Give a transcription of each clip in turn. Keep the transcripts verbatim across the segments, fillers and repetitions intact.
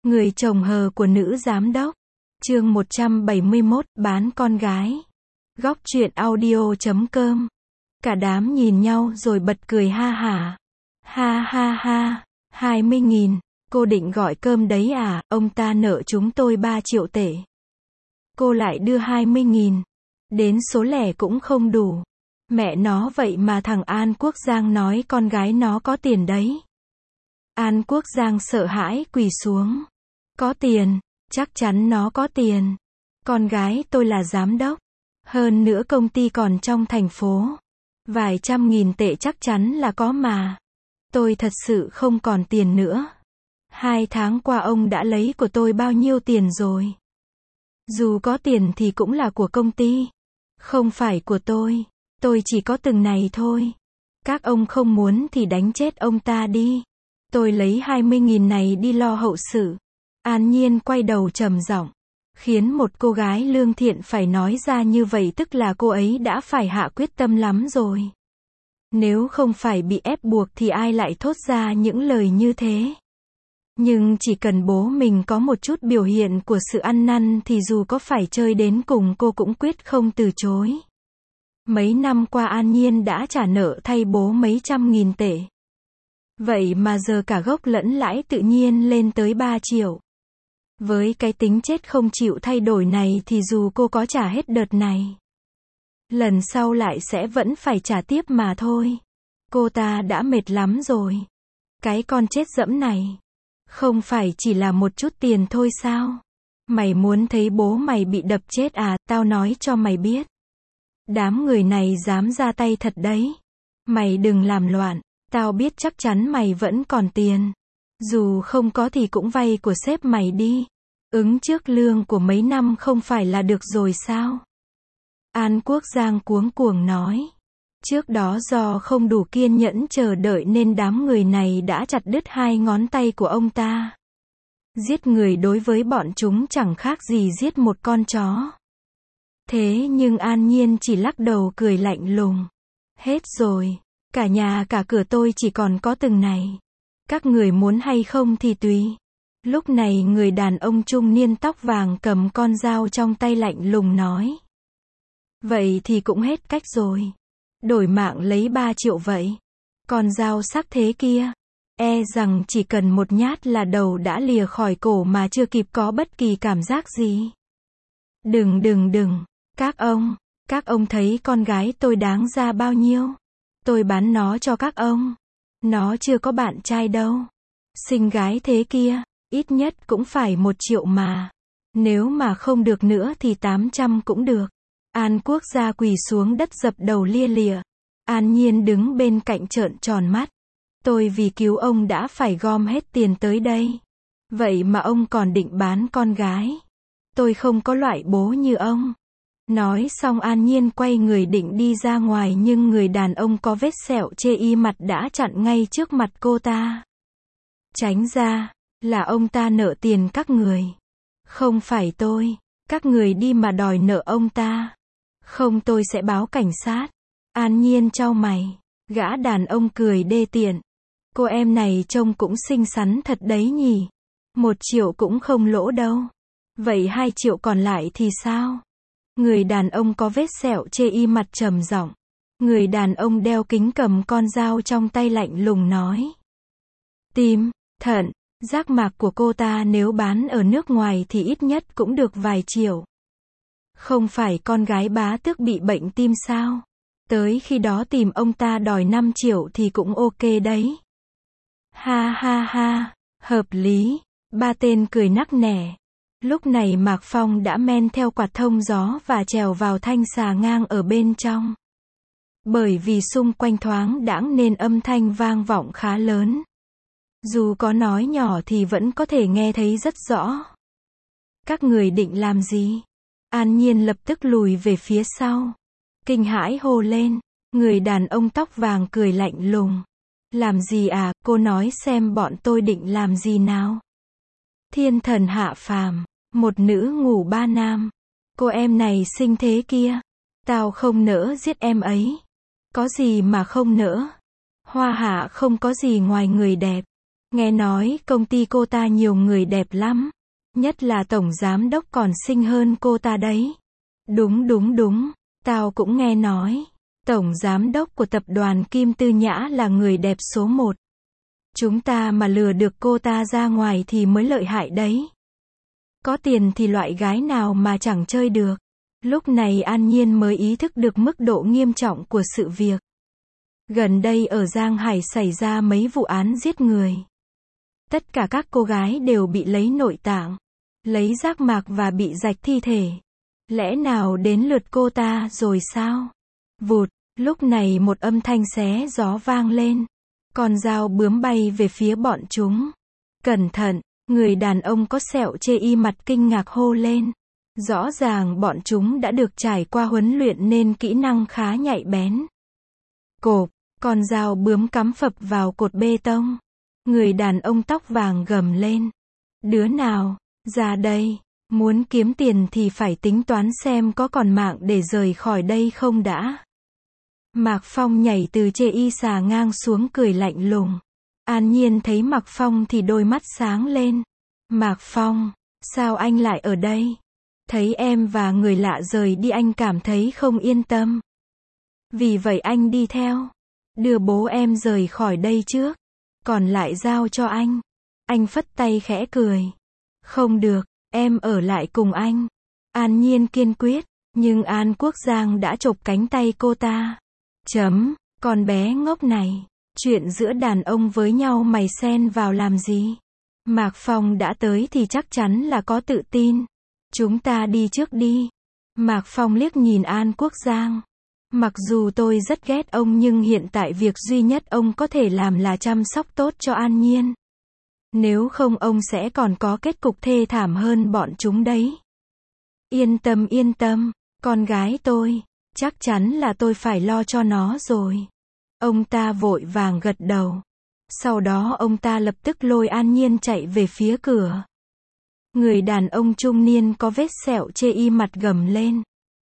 Người chồng hờ của nữ giám đốc. Chương một trăm bảy mươi mốt, bán con gái. Góc truyện audio chấm com. Cả đám nhìn nhau rồi bật cười ha hả. Ha ha ha, hai mươi nghìn. Cô định gọi cơm đấy à, ông ta nợ chúng tôi ba triệu tệ. Cô lại đưa hai mươi nghìn. Đến số lẻ cũng không đủ. Mẹ nó, vậy mà thằng An Quốc Giang nói con gái nó có tiền đấy. An Quốc Giang sợ hãi quỳ xuống. Có tiền, chắc chắn nó có tiền. Con gái tôi là giám đốc. Hơn nữa công ty còn trong thành phố. Vài trăm nghìn tệ chắc chắn là có mà. Tôi thật sự không còn tiền nữa. Hai tháng qua ông đã lấy của tôi bao nhiêu tiền rồi? Dù có tiền thì cũng là của công ty. Không phải của tôi. Tôi chỉ có từng này thôi. Các ông không muốn thì đánh chết ông ta đi. Tôi lấy hai mươi nghìn này đi lo hậu sự. An Nhiên quay đầu trầm giọng. Khiến một cô gái lương thiện phải nói ra như vậy tức là cô ấy đã phải hạ quyết tâm lắm rồi. Nếu không phải bị ép buộc thì ai lại thốt ra những lời như thế. Nhưng chỉ cần bố mình có một chút biểu hiện của sự ăn năn thì dù có phải chơi đến cùng cô cũng quyết không từ chối. Mấy năm qua An Nhiên đã trả nợ thay bố mấy trăm nghìn tệ. Vậy mà giờ cả gốc lẫn lãi tự nhiên lên tới ba triệu. Với cái tính chết không chịu thay đổi này thì dù cô có trả hết đợt này, lần sau lại sẽ vẫn phải trả tiếp mà thôi. Cô ta đã mệt lắm rồi. Cái con chết dẫm này. Không phải chỉ là một chút tiền thôi sao? Mày muốn thấy bố mày bị đập chết à? Tao nói cho mày biết. Đám người này dám ra tay thật đấy. Mày đừng làm loạn. Tao biết chắc chắn mày vẫn còn tiền. Dù không có thì cũng vay của sếp mày đi. Ứng trước lương của mấy năm không phải là được rồi sao? An Quốc Giang cuống cuồng nói. Trước đó do không đủ kiên nhẫn chờ đợi nên đám người này đã chặt đứt hai ngón tay của ông ta. Giết người đối với bọn chúng chẳng khác gì giết một con chó. Thế nhưng An Nhiên chỉ lắc đầu cười lạnh lùng. Hết rồi. Cả nhà cả cửa tôi chỉ còn có từng này. Các người muốn hay không thì tùy. Lúc này người đàn ông trung niên tóc vàng cầm con dao trong tay lạnh lùng nói. Vậy thì cũng hết cách rồi. Đổi mạng lấy ba triệu vậy. Con dao sắc thế kia. E rằng chỉ cần một nhát là đầu đã lìa khỏi cổ mà chưa kịp có bất kỳ cảm giác gì. Đừng đừng đừng. Các ông. Các ông thấy con gái tôi đáng ra bao nhiêu? Tôi bán nó cho các ông. Nó chưa có bạn trai đâu. Xinh gái thế kia. Ít nhất cũng phải một triệu mà. Nếu mà không được nữa thì tám trăm cũng được. An Quốc gia quỳ xuống đất dập đầu lia lịa. An Nhiên đứng bên cạnh trợn tròn mắt. Tôi vì cứu ông đã phải gom hết tiền tới đây. Vậy mà ông còn định bán con gái. Tôi không có loại bố như ông. Nói xong An Nhiên quay người định đi ra ngoài nhưng người đàn ông có vết sẹo chê y mặt đã chặn ngay trước mặt cô ta. Tránh ra, là ông ta nợ tiền các người. Không phải tôi, các người đi mà đòi nợ ông ta. Không tôi sẽ báo cảnh sát. An Nhiên chau mày, gã đàn ông cười đê tiện. Cô em này trông cũng xinh xắn thật đấy nhỉ. Một triệu cũng không lỗ đâu. Vậy hai triệu còn lại thì sao? Người đàn ông có vết sẹo chê y mặt trầm giọng. Người đàn ông đeo kính cầm con dao trong tay lạnh lùng nói. Tim, thận, giác mạc của cô ta nếu bán ở nước ngoài thì ít nhất cũng được vài triệu. Không phải con gái bá tước bị bệnh tim sao? Tới khi đó tìm ông ta đòi năm triệu thì cũng ok đấy. Ha ha ha, hợp lý. Ba tên cười nắc nẻ. Lúc này Mạc Phong đã men theo quạt thông gió và trèo vào thanh xà ngang ở bên trong. Bởi vì xung quanh thoáng đãng nên âm thanh vang vọng khá lớn. Dù có nói nhỏ thì vẫn có thể nghe thấy rất rõ. Các người định làm gì? An Nhiên lập tức lùi về phía sau. Kinh hãi hô lên. Người đàn ông tóc vàng cười lạnh lùng. Làm gì à, cô nói xem bọn tôi định làm gì nào? Thiên thần hạ phàm. Một nữ ngủ ba nam. Cô em này xinh thế kia. Tao không nỡ giết em ấy. Có gì mà không nỡ. Hoa hạ không có gì ngoài người đẹp. Nghe nói công ty cô ta nhiều người đẹp lắm. Nhất là tổng giám đốc còn xinh hơn cô ta đấy. Đúng đúng đúng, tao cũng nghe nói. Tổng giám đốc của tập đoàn Kim Tư Nhã là người đẹp số một. Chúng ta mà lừa được cô ta ra ngoài thì mới lợi hại đấy. Có tiền thì loại gái nào mà chẳng chơi được. Lúc này An Nhiên mới ý thức được mức độ nghiêm trọng của sự việc. Gần đây ở Giang Hải xảy ra mấy vụ án giết người. Tất cả các cô gái đều bị lấy nội tạng, lấy giác mạc và bị rạch thi thể. Lẽ nào đến lượt cô ta rồi sao? Vụt, lúc này một âm thanh xé gió vang lên. Con dao bướm bay về phía bọn chúng. Cẩn thận, người đàn ông có sẹo chê y mặt kinh ngạc hô lên. Rõ ràng bọn chúng đã được trải qua huấn luyện nên kỹ năng khá nhạy bén. Cộp, con dao bướm cắm phập vào cột bê tông. Người đàn ông tóc vàng gầm lên. Đứa nào, ra đây, muốn kiếm tiền thì phải tính toán xem có còn mạng để rời khỏi đây không đã. Mạc Phong nhảy từ chê y xà ngang xuống cười lạnh lùng. An Nhiên thấy Mạc Phong thì đôi mắt sáng lên. Mạc Phong, sao anh lại ở đây? Thấy em và người lạ rời đi anh cảm thấy không yên tâm. Vì vậy anh đi theo. Đưa bố em rời khỏi đây trước. Còn lại giao cho anh. Anh phất tay khẽ cười. Không được, em ở lại cùng anh. An Nhiên kiên quyết, nhưng An Quốc Giang đã chộp cánh tay cô ta. Chấm, con bé ngốc này. Chuyện giữa đàn ông với nhau mày xen vào làm gì? Mạc Phong đã tới thì chắc chắn là có tự tin. Chúng ta đi trước đi. Mạc Phong liếc nhìn An Quốc Giang. Mặc dù tôi rất ghét ông nhưng hiện tại việc duy nhất ông có thể làm là chăm sóc tốt cho An Nhiên. Nếu không ông sẽ còn có kết cục thê thảm hơn bọn chúng đấy. Yên tâm yên tâm, con gái tôi, chắc chắn là tôi phải lo cho nó rồi. Ông ta vội vàng gật đầu. Sau đó ông ta lập tức lôi An Nhiên chạy về phía cửa. Người đàn ông trung niên có vết sẹo chê y mặt gầm lên.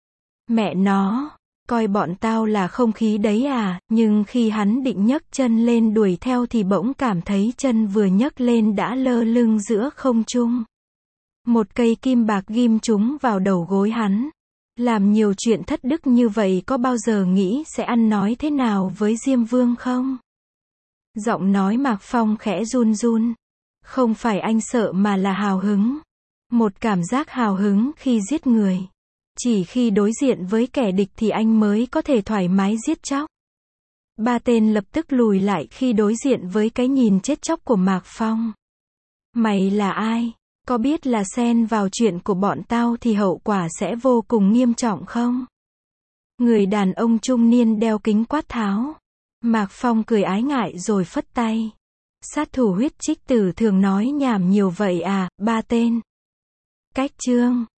Mẹ nó, coi bọn tao là không khí đấy à, nhưng khi hắn định nhấc chân lên đuổi theo thì bỗng cảm thấy chân vừa nhấc lên đã lơ lửng giữa không trung. Một cây kim bạc ghim trúng vào đầu gối hắn. Làm nhiều chuyện thất đức như vậy có bao giờ nghĩ sẽ ăn nói thế nào với Diêm Vương không? Giọng nói Mạc Phong khẽ run run. Không phải anh sợ mà là hào hứng. Một cảm giác hào hứng khi giết người. Chỉ khi đối diện với kẻ địch thì anh mới có thể thoải mái giết chóc. Ba tên lập tức lùi lại khi đối diện với cái nhìn chết chóc của Mạc Phong. Mày là ai? Có biết là xen vào chuyện của bọn tao thì hậu quả sẽ vô cùng nghiêm trọng không? Người đàn ông trung niên đeo kính quát tháo. Mạc Phong cười ái ngại rồi phất tay. Sát thủ huyết trích tử thường nói nhảm nhiều vậy à, ba tên. Cách chương